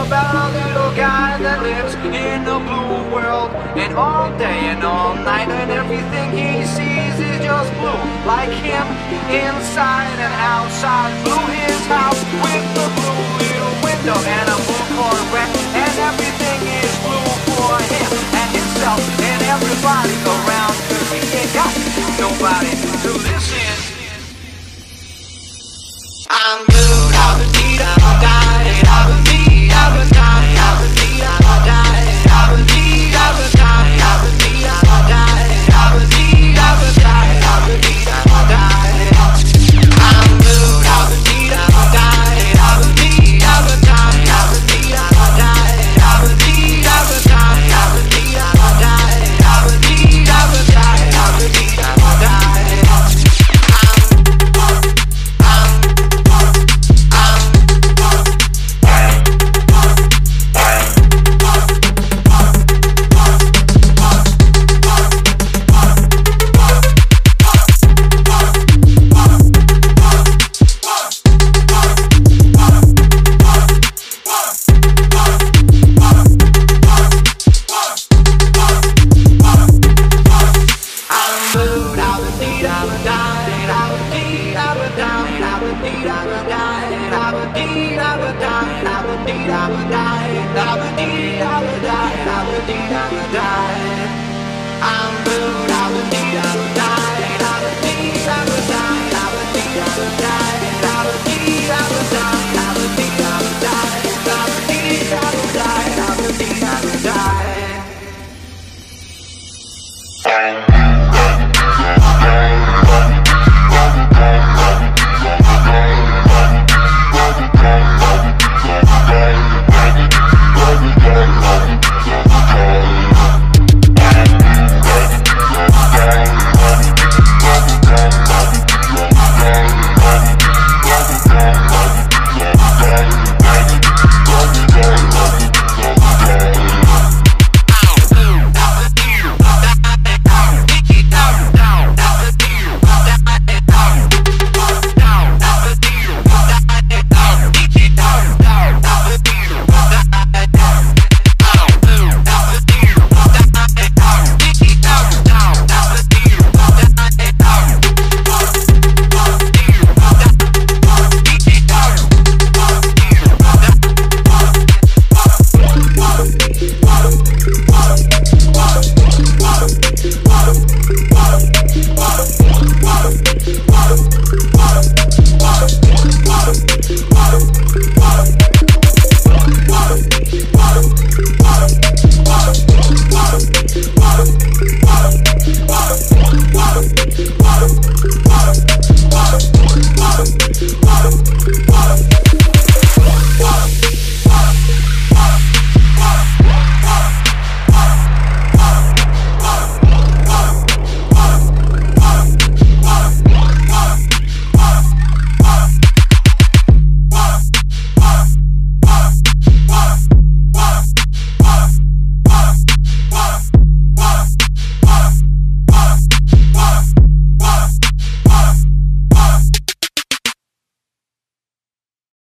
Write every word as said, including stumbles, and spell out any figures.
about a little guy that lives in a blue world. And all day and all night, and everything he sees is just blue. Like him, inside and outside. Blue his house with the blue little window and a blue Corvette. And everything is blue for him and himself and everybody around. Cause he ain't got nobody to listen. I'm blue, I've been beat, I've died, I've been beat, I've been died, I've been beat, I've died, I've been beat, I've been died, I've been beat, I've died, I've been beat, I've been died, I've been beat, I've died. I'm blue, I've been beat, I've died, I've been beat, I've been died, I've been beat, I've died, I've been beat, I've been died, I've been beat, I've died, I've been beat, I've been died, I've been beat, I've died. I'm